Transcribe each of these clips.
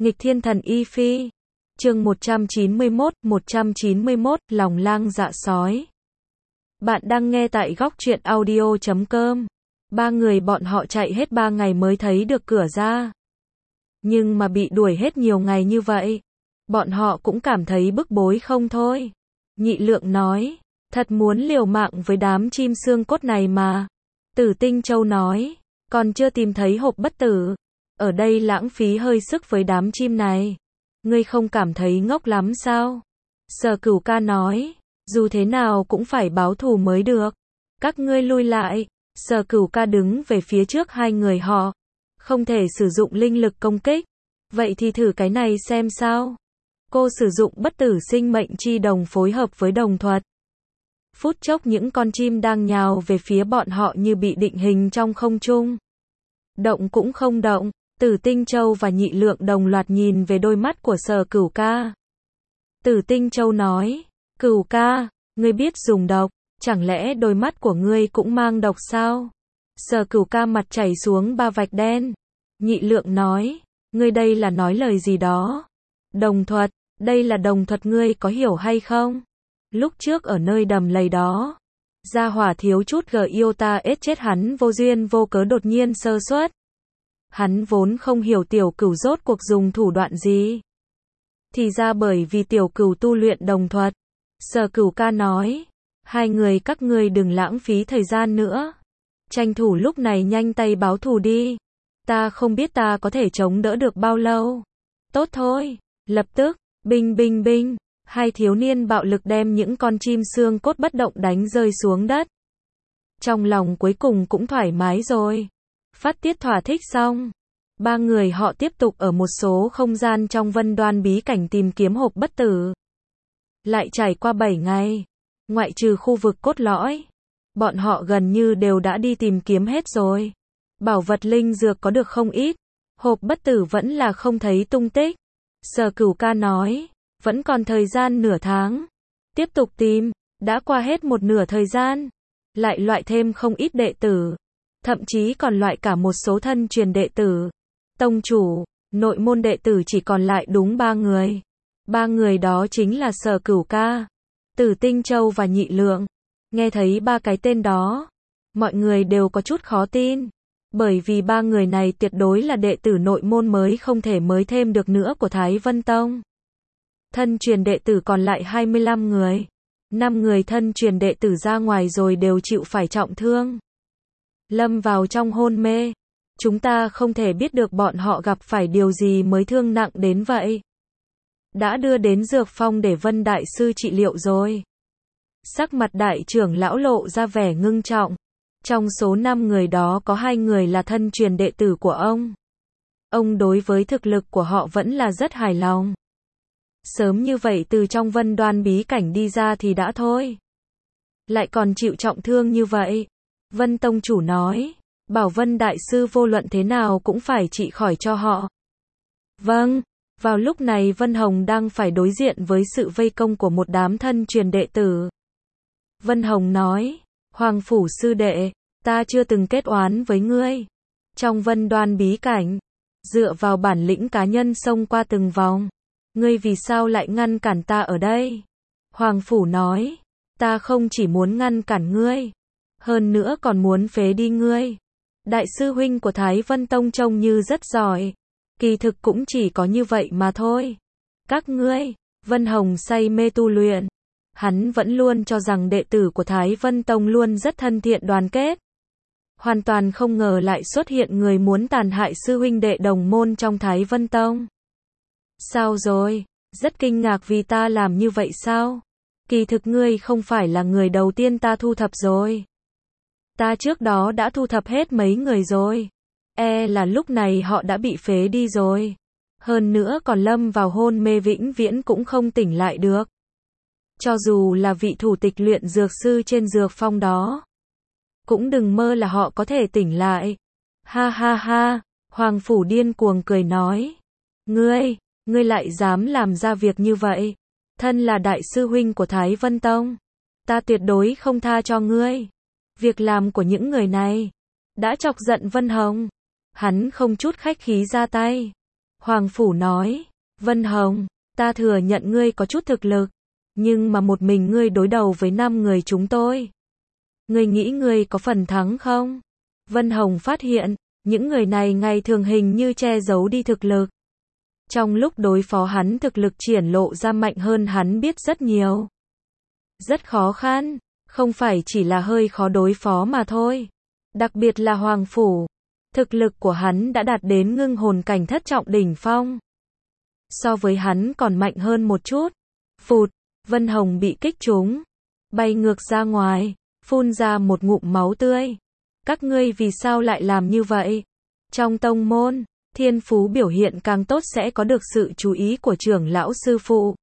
Nghịch thiên thần y phi. Chương 191, lòng lang dạ sói. Bạn đang nghe tại góc truyện audio.com. Ba người bọn họ chạy hết 3 ngày mới thấy được cửa ra. Nhưng mà bị đuổi hết nhiều ngày như vậy, bọn họ cũng cảm thấy bức bối không thôi. Nhị Lượng nói, thật muốn liều mạng với đám chim xương cốt này mà. Tử Tinh Châu nói, còn chưa tìm thấy hộp bất tử. Ở đây lãng phí hơi sức với đám chim này. Ngươi không cảm thấy ngốc lắm sao? Sở Cửu Ca nói, dù thế nào cũng phải báo thù mới được. Các ngươi lui lại. Sở Cửu Ca đứng về phía trước hai người họ. Không thể sử dụng linh lực công kích. Vậy thì thử cái này xem sao. Cô sử dụng bất tử sinh mệnh chi đồng phối hợp với đồng thuật. Phút chốc những con chim đang nhào về phía bọn họ như bị định hình trong không trung. Động cũng không động. Tử Tinh Châu và Nhị Lượng đồng loạt nhìn về đôi mắt của Sở Cửu Ca. Tử Tinh Châu nói, Cửu Ca, ngươi biết dùng độc, chẳng lẽ đôi mắt của ngươi cũng mang độc sao? Sở Cửu Ca mặt chảy xuống 3 vạch đen. Nhị Lượng nói, ngươi đây là nói lời gì đó? Đồng thuật, đây là đồng thuật, ngươi có hiểu hay không? Lúc trước ở nơi đầm lầy đó, gia hỏa thiếu chút yêu ta ết chết hắn vô duyên vô cớ đột nhiên sơ suất. Hắn vốn không hiểu Tiểu Cửu rốt cuộc dùng thủ đoạn gì. Thì ra bởi vì Tiểu Cửu tu luyện đồng thuật. Sở Cửu Ca nói, hai người các ngươi đừng lãng phí thời gian nữa. Tranh thủ lúc này nhanh tay báo thù đi. Ta không biết ta có thể chống đỡ được bao lâu. Tốt thôi, lập tức, binh binh binh, hai thiếu niên bạo lực đem những con chim xương cốt bất động đánh rơi xuống đất. Trong lòng cuối cùng cũng thoải mái rồi. Phát tiết thỏa thích xong, ba người họ tiếp tục ở một số không gian trong Vân Đoan bí cảnh tìm kiếm hộp bất tử. Lại trải qua 7 ngày, ngoại trừ khu vực cốt lõi, bọn họ gần như đều đã đi tìm kiếm hết rồi. Bảo vật linh dược có được không ít, hộp bất tử vẫn là không thấy tung tích. Sở Cửu Ca nói, vẫn còn thời gian nửa tháng. Tiếp tục tìm, đã qua hết một nửa thời gian, lại loại thêm không ít đệ tử. Thậm chí còn loại cả một số thân truyền đệ tử. Tông chủ, nội môn đệ tử chỉ còn lại đúng 3 người. 3 người đó chính là Sở Cửu Ca, Tử Tinh Châu và Nhị Lượng. Nghe thấy 3 cái tên đó, mọi người đều có chút khó tin. Bởi vì 3 người này tuyệt đối là đệ tử nội môn mới không thể mới thêm được nữa của Thái Vân Tông. Thân truyền đệ tử còn lại 25 người. 5 người thân truyền đệ tử ra ngoài rồi đều chịu phải trọng thương. Lâm vào trong hôn mê. Chúng ta không thể biết được bọn họ gặp phải điều gì mới thương nặng đến vậy. Đã đưa đến dược phong để Vân Đại Sư trị liệu rồi. Sắc mặt đại trưởng lão lộ ra vẻ ngưng trọng. Trong số 5 người đó có 2 người là thân truyền đệ tử của ông. Ông đối với thực lực của họ vẫn là rất hài lòng. Sớm như vậy từ trong Vân Đoan bí cảnh đi ra thì đã thôi. Lại còn chịu trọng thương như vậy. Vân Tông chủ nói, bảo Vân Đại Sư vô luận thế nào cũng phải trị khỏi cho họ. Vâng, vào lúc này Vân Hồng đang phải đối diện với sự vây công của một đám thân truyền đệ tử. Vân Hồng nói, Hoàng Phủ sư đệ, ta chưa từng kết oán với ngươi. Trong Vân Đoan bí cảnh, dựa vào bản lĩnh cá nhân xông qua từng vòng. Ngươi vì sao lại ngăn cản ta ở đây? Hoàng Phủ nói, ta không chỉ muốn ngăn cản ngươi, hơn nữa còn muốn phế đi ngươi. Đại sư huynh của Thái Vân Tông trông như rất giỏi. Kỳ thực cũng chỉ có như vậy mà thôi. Các ngươi, Vân Hồng say mê tu luyện. Hắn vẫn luôn cho rằng đệ tử của Thái Vân Tông luôn rất thân thiện đoàn kết. Hoàn toàn không ngờ lại xuất hiện người muốn tàn hại sư huynh đệ đồng môn trong Thái Vân Tông. Sao rồi? Rất kinh ngạc vì ta làm như vậy sao? Kỳ thực ngươi không phải là người đầu tiên ta thu thập rồi. Ta trước đó đã thu thập hết mấy người rồi. Là lúc này họ đã bị phế đi rồi. Hơn nữa còn lâm vào hôn mê vĩnh viễn cũng không tỉnh lại được. Cho dù là vị thủ tịch luyện dược sư trên dược phong đó, cũng đừng mơ là họ có thể tỉnh lại. Ha ha ha, Hoàng Phủ điên cuồng cười nói. Ngươi lại dám làm ra việc như vậy. Thân là đại sư huynh của Thái Vân Tông, ta tuyệt đối không tha cho ngươi. Việc làm của những người này đã chọc giận Vân Hồng. Hắn không chút khách khí ra tay. Hoàng Phủ nói, Vân Hồng, ta thừa nhận ngươi có chút thực lực, nhưng mà một mình ngươi đối đầu với 5 người chúng tôi. Ngươi nghĩ ngươi có phần thắng không? Vân Hồng phát hiện, những người này ngày thường hình như che giấu đi thực lực. Trong lúc đối phó hắn thực lực triển lộ ra mạnh hơn hắn biết rất nhiều. Rất khó khăn, không phải chỉ là hơi khó đối phó mà thôi. Đặc biệt là Hoàng Phủ. Thực lực của hắn đã đạt đến ngưng hồn cảnh thất trọng đỉnh phong. So với hắn còn mạnh hơn một chút. Phụt, Vân Hồng bị kích trúng. Bay ngược ra ngoài, phun ra một ngụm máu tươi. Các ngươi vì sao lại làm như vậy? Trong tông môn, thiên phú biểu hiện càng tốt sẽ có được sự chú ý của trưởng lão sư phụ.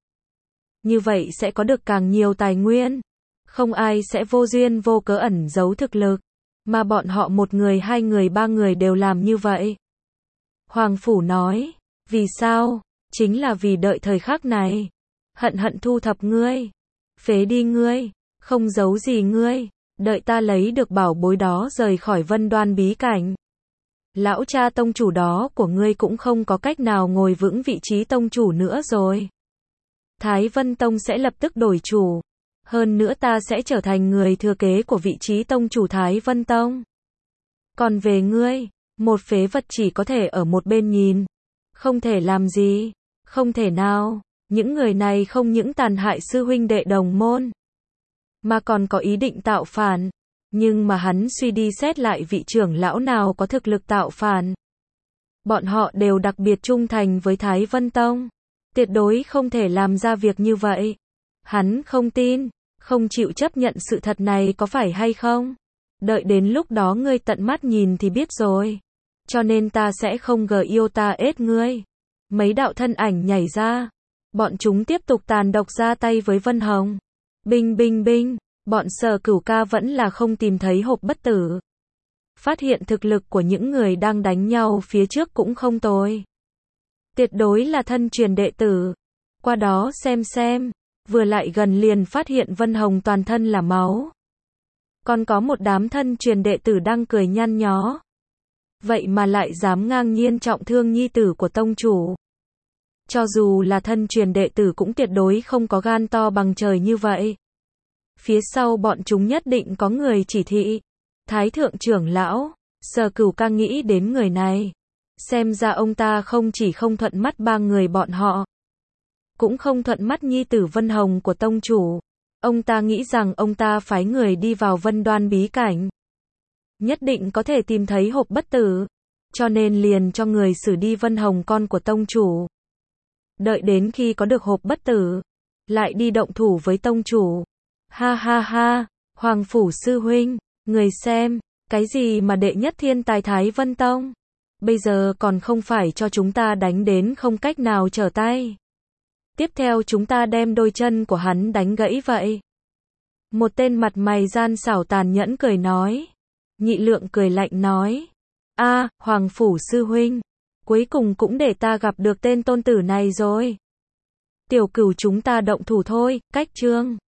Như vậy sẽ có được càng nhiều tài nguyên. Không ai sẽ vô duyên vô cớ ẩn giấu thực lực. Mà bọn họ 1 người, 2 người, 3 người đều làm như vậy. Hoàng Phủ nói, vì sao? Chính là vì đợi thời khắc này. Hận hận thu thập ngươi. Phế đi ngươi. Không giấu gì ngươi. Đợi ta lấy được bảo bối đó rời khỏi Vân Đoan bí cảnh. Lão cha tông chủ đó của ngươi cũng không có cách nào ngồi vững vị trí tông chủ nữa rồi. Thái Vân Tông sẽ lập tức đổi chủ. Hơn nữa ta sẽ trở thành người thừa kế của vị trí tông chủ Thái Vân Tông. Còn về ngươi, một phế vật chỉ có thể ở một bên nhìn. Không thể làm gì. Không thể nào. Những người này không những tàn hại sư huynh đệ đồng môn, mà còn có ý định tạo phản. Nhưng mà hắn suy đi xét lại vị trưởng lão nào có thực lực tạo phản. Bọn họ đều đặc biệt trung thành với Thái Vân Tông. Tuyệt đối không thể làm ra việc như vậy. Hắn không tin, không chịu chấp nhận sự thật này có phải hay không? Đợi đến lúc đó ngươi tận mắt nhìn thì biết rồi. Cho nên ta sẽ không yêu ta ết ngươi. Mấy đạo thân ảnh nhảy ra. Bọn chúng tiếp tục tàn độc ra tay với Vân Hồng. Binh binh binh, bọn Sở Cửu Ca vẫn là không tìm thấy hộp bất tử. Phát hiện thực lực của những người đang đánh nhau phía trước cũng không tồi. Tuyệt đối là thân truyền đệ tử. Qua đó xem, vừa lại gần liền phát hiện Vân Hồng toàn thân là máu. Còn có một đám thân truyền đệ tử đang cười nhăn nhó. Vậy mà lại dám ngang nhiên trọng thương nhi tử của tông chủ. Cho dù là thân truyền đệ tử cũng tuyệt đối không có gan to bằng trời như vậy. Phía sau bọn chúng nhất định có người chỉ thị. Thái thượng trưởng lão, Sở Cửu Ca nghĩ đến người này. Xem ra ông ta không chỉ không thuận mắt 3 người bọn họ, cũng không thuận mắt nhi tử Vân Hồng của tông chủ. Ông ta nghĩ rằng ông ta phái người đi vào Vân Đoan bí cảnh, nhất định có thể tìm thấy hộp bất tử. Cho nên liền cho người xử đi Vân Hồng con của tông chủ. Đợi đến khi có được hộp bất tử, lại đi động thủ với tông chủ. Ha ha ha, Hoàng Phủ sư huynh, người xem, cái gì mà đệ nhất thiên tài Thái Vân Tông. Bây giờ còn không phải cho chúng ta đánh đến không cách nào trở tay. Tiếp theo chúng ta đem đôi chân của hắn đánh gãy vậy. Một tên mặt mày gian xảo tàn nhẫn cười nói. Nhị Lượng cười lạnh nói. Hoàng Phủ sư huynh, cuối cùng cũng để ta gặp được tên tôn tử này rồi. Tiểu Cửu chúng ta động thủ thôi, cách chương.